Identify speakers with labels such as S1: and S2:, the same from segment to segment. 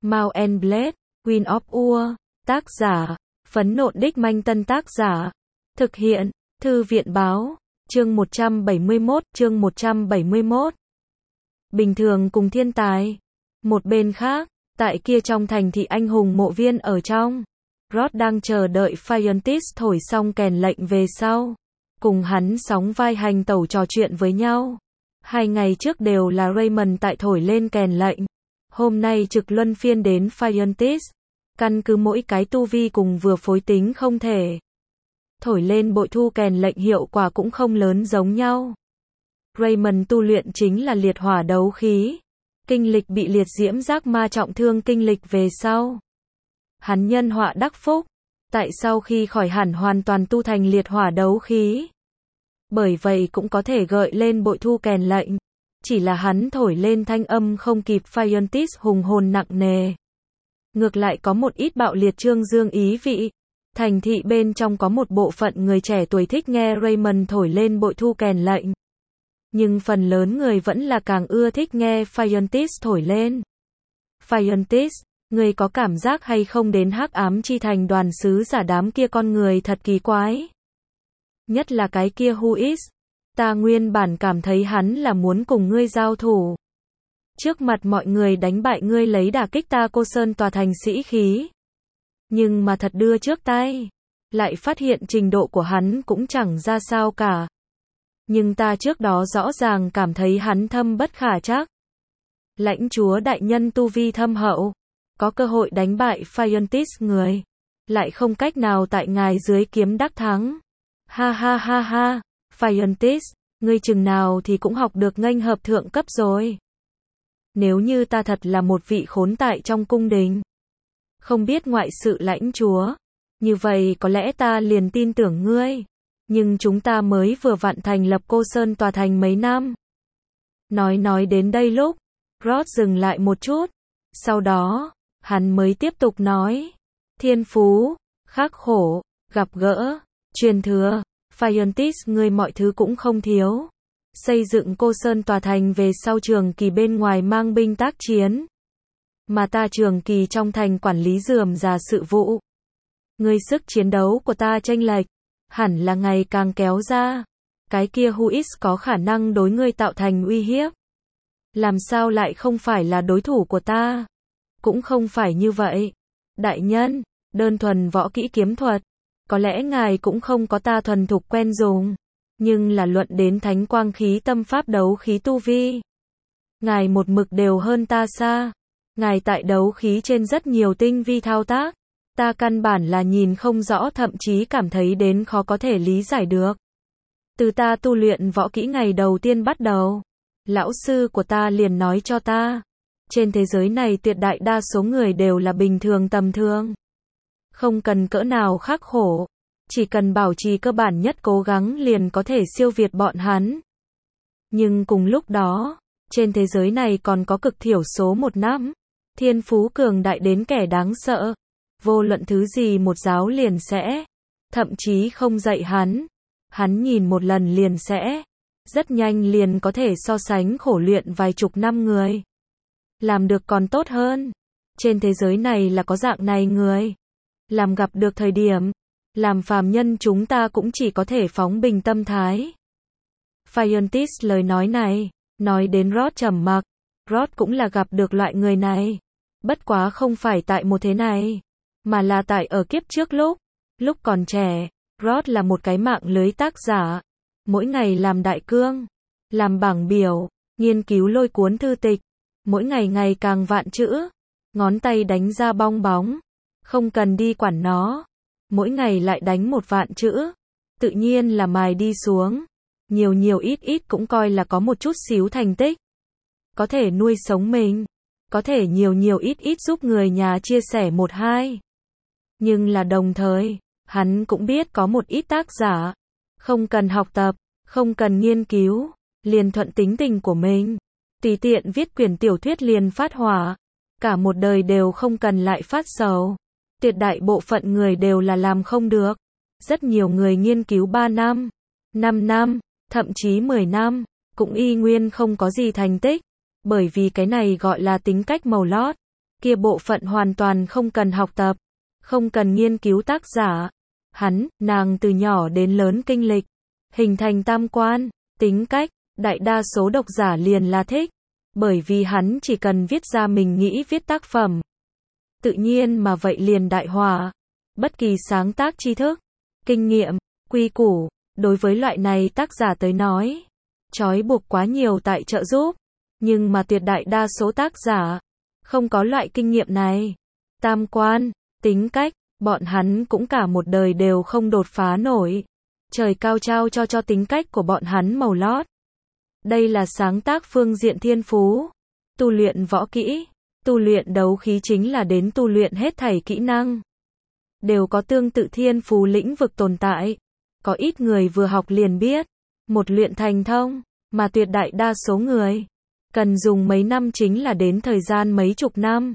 S1: Mount and Blade, Queen of Ur, tác giả, Phấn Nộn Đích Manh Tân tác giả, thực hiện, Thư viện báo, chương 171. Bình thường cùng thiên tài. Một bên khác, tại kia trong thành thị anh hùng mộ viên ở trong, Rod đang chờ đợi Fiontis thổi xong kèn lệnh về sau, cùng hắn sóng vai hành tẩu trò chuyện với nhau. 2 ngày trước đều là Raymond tại thổi lên kèn lệnh. Hôm nay trực luân phiên đến Fiontis, căn cứ mỗi cái tu vi cùng vừa phối tính không thể. Thổi lên bội thu kèn lệnh hiệu quả cũng không lớn giống nhau. Raymond tu luyện chính là liệt hỏa đấu khí. Kinh lịch bị liệt diễm giác ma trọng thương kinh lịch về sau. Hắn nhân họa đắc phúc, tại sau khi khỏi hẳn hoàn toàn tu thành liệt hỏa đấu khí. Bởi vậy cũng có thể gợi lên bội thu kèn lệnh. Chỉ là hắn thổi lên thanh âm không kịp Fiontis hùng hồn nặng nề. Ngược lại có một ít bạo liệt trương dương ý vị. Thành thị bên trong có một bộ phận người trẻ tuổi thích nghe Raymond thổi lên bội thu kèn lệnh. Nhưng phần lớn người vẫn là càng ưa thích nghe Fiontis thổi lên. Fiontis, người có cảm giác hay không đến hắc ám chi thành đoàn sứ giả đám kia con người thật kỳ quái. Nhất là cái kia Huis. Ta nguyên bản cảm thấy hắn là muốn cùng ngươi giao thủ. Trước mặt mọi người đánh bại ngươi lấy đả kích ta Cô Sơn tòa thành sĩ khí. Nhưng mà thật đưa trước tay. Lại phát hiện trình độ của hắn cũng chẳng ra sao cả. Nhưng ta trước đó rõ ràng cảm thấy hắn thâm bất khả trắc. Lãnh chúa đại nhân tu vi thâm hậu. Có cơ hội đánh bại Fiontis người. Lại không cách nào tại ngài dưới kiếm đắc thắng. Ha ha ha ha. Fiontis, ngươi chừng nào thì cũng học được nghênh hợp thượng cấp rồi. Nếu như ta thật là một vị khốn tại trong cung đình. Không biết ngoại sự lãnh chúa. Như vậy có lẽ ta liền tin tưởng ngươi. Nhưng chúng ta mới vừa vặn thành lập Cô Sơn tòa thành mấy năm. Nói đến đây lúc, Rod dừng lại một chút. Sau đó, hắn mới tiếp tục nói. Thiên phú, khắc khổ, gặp gỡ, truyền thừa. Fiontis ngươi mọi thứ cũng không thiếu. Xây dựng Cô Sơn tòa thành về sau trường kỳ bên ngoài mang binh tác chiến. Mà ta trường kỳ trong thành quản lý rườm rà sự vụ. Ngươi sức chiến đấu của ta chênh lệch. Hẳn là ngày càng kéo ra. Cái kia Huis có khả năng đối ngươi tạo thành uy hiếp. Làm sao lại không phải là đối thủ của ta? Cũng không phải như vậy. Đại nhân, đơn thuần võ kỹ kiếm thuật. Có lẽ ngài cũng không có ta thuần thục quen dùng. Nhưng là luận đến thánh quang khí tâm pháp đấu khí tu vi. Ngài một mực đều hơn ta xa. Ngài tại đấu khí trên rất nhiều tinh vi thao tác. Ta căn bản là nhìn không rõ thậm chí cảm thấy đến khó có thể lý giải được. Từ ta tu luyện võ kỹ ngày đầu tiên bắt đầu. Lão sư của ta liền nói cho ta. Trên thế giới này tuyệt đại đa số người đều là bình thường tầm thường. Không cần cỡ nào khắc khổ. Chỉ cần bảo trì cơ bản nhất cố gắng liền có thể siêu việt bọn hắn. Nhưng cùng lúc đó, trên thế giới này còn có cực thiểu số một năm. Thiên phú cường đại đến kẻ đáng sợ. Vô luận thứ gì một giáo liền sẽ. Thậm chí không dạy hắn. Hắn nhìn một lần liền sẽ. Rất nhanh liền có thể so sánh khổ luyện vài chục năm người. Làm được còn tốt hơn. Trên thế giới này là có dạng này người. Làm gặp được thời điểm. Làm phàm nhân chúng ta cũng chỉ có thể phóng bình tâm thái. Fiontis lời nói này. Nói đến Rod trầm mặc. Rod cũng là gặp được loại người này. Bất quá không phải tại một thế này. Mà là tại ở kiếp trước lúc. Lúc còn trẻ. Rod là một cái mạng lưới tác giả. Mỗi ngày làm đại cương. Làm bảng biểu. Nghiên cứu lôi cuốn thư tịch. Mỗi ngày ngày càng vạn chữ. Ngón tay đánh ra bong bóng. Không cần đi quản nó. Mỗi ngày lại đánh một vạn chữ. Tự nhiên là mài đi xuống. Nhiều ít cũng coi là có một chút xíu thành tích. Có thể nuôi sống mình. Có thể nhiều ít giúp người nhà chia sẻ một hai. Nhưng là đồng thời, hắn cũng biết có một ít tác giả. Không cần học tập, không cần nghiên cứu. Liền thuận tính tình của mình. Tùy tiện viết quyển tiểu thuyết liền phát hỏa. Cả một đời đều không cần lại phát sầu. Tuyệt đại bộ phận người đều là làm không được. Rất nhiều người nghiên cứu 3 năm, 5 năm, thậm chí 10 năm, cũng y nguyên không có gì thành tích. Bởi vì cái này gọi là tính cách màu lót. Kia bộ phận hoàn toàn không cần học tập, không cần nghiên cứu tác giả. Nàng từ nhỏ đến lớn kinh lịch, hình thành tam quan, tính cách, đại đa số độc giả liền là thích. Bởi vì hắn chỉ cần viết ra mình nghĩ viết tác phẩm. Tự nhiên mà vậy liền đại hòa. Bất kỳ sáng tác tri thức, kinh nghiệm, quy củ, đối với loại này tác giả tới nói, trói buộc quá nhiều tại trợ giúp. Nhưng mà tuyệt đại đa số tác giả, không có loại kinh nghiệm này. Tam quan, tính cách, bọn hắn cũng cả một đời đều không đột phá nổi. Trời cao trao cho tính cách của bọn hắn màu lót. Đây là sáng tác phương diện thiên phú. Tu luyện võ kỹ, tu luyện đấu khí chính là đến tu luyện hết thảy kỹ năng. Đều có tương tự thiên phú lĩnh vực tồn tại. Có ít người vừa học liền biết, một luyện thành thông, mà tuyệt đại đa số người cần dùng mấy năm chính là đến thời gian mấy chục năm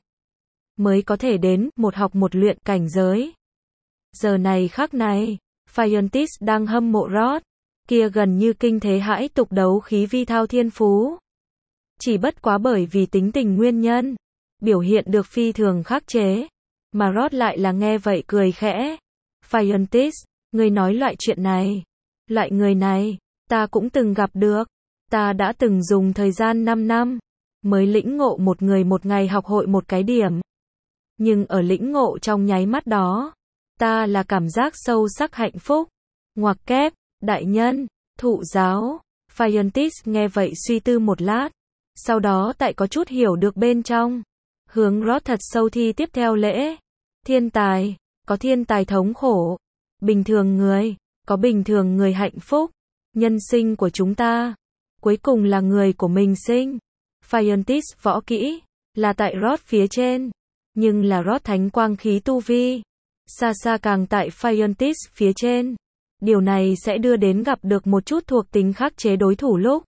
S1: mới có thể đến một học một luyện cảnh giới. Giờ này khắc này, Fiontis đang hâm mộ Rod, kia gần như kinh thế hãi tục đấu khí vi thao thiên phú. Chỉ bất quá bởi vì tính tình nguyên nhân, biểu hiện được phi thường khắc chế, mà Rod lại là nghe vậy cười khẽ. Fiontis, ngươi nói loại chuyện này, loại người này, ta cũng từng gặp được. Ta đã từng dùng thời gian 5 năm, mới lĩnh ngộ một người một ngày học hội một cái điểm. Nhưng ở lĩnh ngộ trong nháy mắt đó, ta là cảm giác sâu sắc hạnh phúc. Ngoặc kép, đại nhân, thụ giáo. Fiontis nghe vậy suy tư một lát. Sau đó tại có chút hiểu được bên trong. Hướng Rod thật sâu thi tiếp theo lễ. Thiên tài, có thiên tài thống khổ. Bình thường người, có bình thường người hạnh phúc. Nhân sinh của chúng ta, cuối cùng là người của mình sinh. Fiontis võ kỹ, là tại Rod phía trên. Nhưng là Rod thánh quang khí tu vi, xa xa càng tại Fiontis phía trên. Điều này sẽ đưa đến gặp được một chút thuộc tính khắc chế đối thủ lúc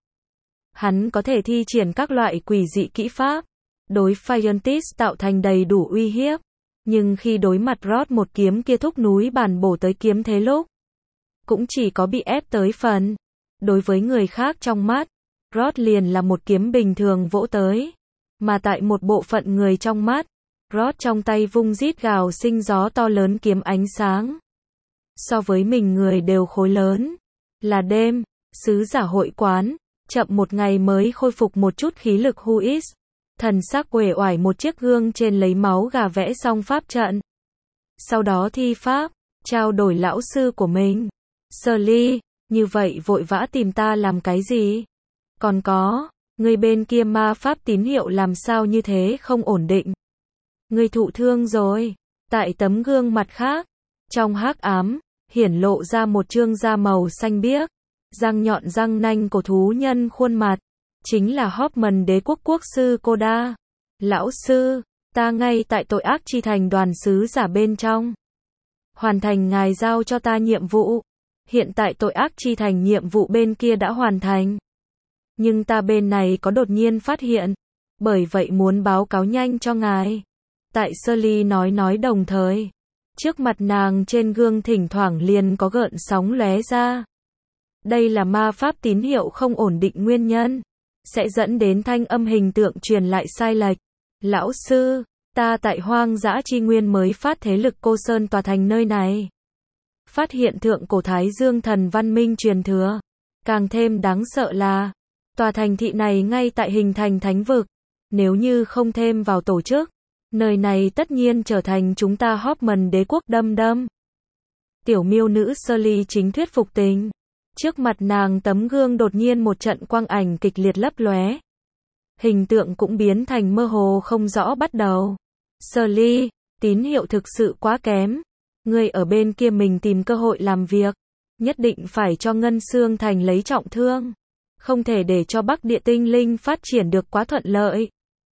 S1: hắn có thể thi triển các loại quỷ dị kỹ pháp, đối Fiontis tạo thành đầy đủ uy hiếp. Nhưng khi đối mặt Rod một kiếm kia thúc núi bản bổ tới kiếm thế lúc, cũng chỉ có bị ép tới phần. Đối với người khác trong mắt, Rod liền là một kiếm bình thường vỗ tới. Mà tại một bộ phận người trong mắt, Rod trong tay vung rít gào sinh gió to lớn kiếm ánh sáng. So với mình người đều khối lớn. Là đêm, sứ giả hội quán, chậm một ngày mới khôi phục một chút khí lực Huis. Thần sắc uể oải một chiếc gương trên lấy máu gà vẽ xong pháp trận. Sau đó thi pháp, trao đổi lão sư của mình. Sully, như vậy vội vã tìm ta làm cái gì? Còn có, người bên kia ma pháp tín hiệu làm sao như thế không ổn định? Người thụ thương rồi. Tại tấm gương mặt khác, trong hắc ám, hiển lộ ra một trương da màu xanh biếc, răng nhọn răng nanh của thú nhân khuôn mặt. Chính là Hoffman đế quốc quốc sư Koda. Lão sư, ta ngay tại tội ác chi thành đoàn sứ giả bên trong. Hoàn thành ngài giao cho ta nhiệm vụ. Hiện tại tội ác chi thành nhiệm vụ bên kia đã hoàn thành. Nhưng ta bên này có đột nhiên phát hiện. Bởi vậy muốn báo cáo nhanh cho ngài. Tại Sully nói đồng thời. Trước mặt nàng trên gương thỉnh thoảng liền có gợn sóng lóe ra. Đây là ma pháp tín hiệu không ổn định nguyên nhân. Sẽ dẫn đến thanh âm hình tượng truyền lại sai lệch. Lão sư, ta tại hoang dã chi nguyên mới phát thế lực cô sơn tòa thành nơi này. Phát hiện thượng cổ Thái Dương thần văn minh truyền thừa. Càng thêm đáng sợ là, tòa thành thị này ngay tại hình thành thánh vực. Nếu như không thêm vào tổ chức, nơi này tất nhiên trở thành chúng ta Hoffman đế quốc đâm. Tiểu miêu nữ Sully chính thuyết phục tình. Trước mặt nàng tấm gương đột nhiên một trận quang ảnh kịch liệt lấp lóe. Hình tượng cũng biến thành mơ hồ không rõ bắt đầu. Sully, tín hiệu thực sự quá kém. Ngươi ở bên kia mình tìm cơ hội làm việc. Nhất định phải cho Ngân Xương Thành lấy trọng thương. Không thể để cho Bắc Địa Tinh Linh phát triển được quá thuận lợi.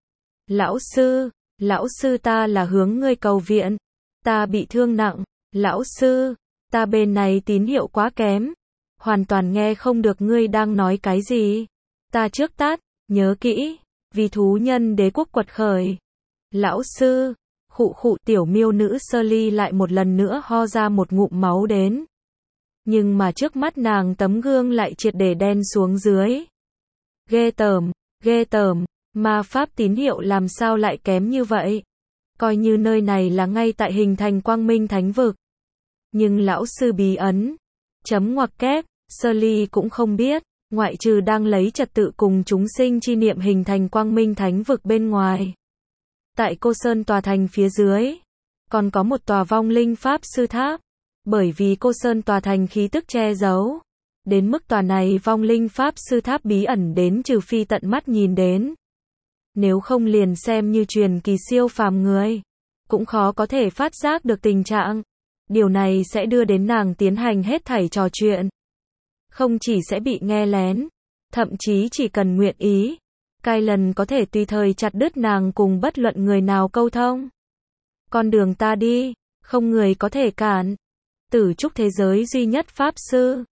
S1: Lão sư ta là hướng ngươi cầu viện. Ta bị thương nặng. Lão sư, ta bên này tín hiệu quá kém. Hoàn toàn nghe không được ngươi đang nói cái gì. Ta trước tát, nhớ kỹ, vì thú nhân đế quốc quật khởi. Lão sư, khụ tiểu miêu nữ Sully lại một lần nữa ho ra một ngụm máu đến. Nhưng mà trước mắt nàng tấm gương lại triệt để đen xuống dưới. Ghê tởm, ma pháp tín hiệu làm sao lại kém như vậy? coi như nơi này là ngay tại hình thành quang minh thánh vực. Nhưng lão sư bí ấn, chấm ngoặc kép, Shirley cũng không biết, ngoại trừ đang lấy trật tự cùng chúng sinh chi niệm hình thành quang minh thánh vực bên ngoài. Tại Cô Sơn tòa thành phía dưới, còn có một tòa vong linh pháp sư tháp. Bởi vì Cô Sơn tòa thành khí tức che giấu, đến mức tòa này vong linh pháp sư tháp bí ẩn đến trừ phi tận mắt nhìn đến. Nếu không liền xem như truyền kỳ siêu phàm người, cũng khó có thể phát giác được tình trạng. Điều này sẽ đưa đến nàng tiến hành hết thảy trò chuyện. Không chỉ sẽ bị nghe lén, thậm chí chỉ cần nguyện ý, Kylan có thể tùy thời chặt đứt nàng cùng bất luận người nào câu thông. Con đường ta đi, không người có thể cản. Tử trúc thế giới duy nhất pháp sư,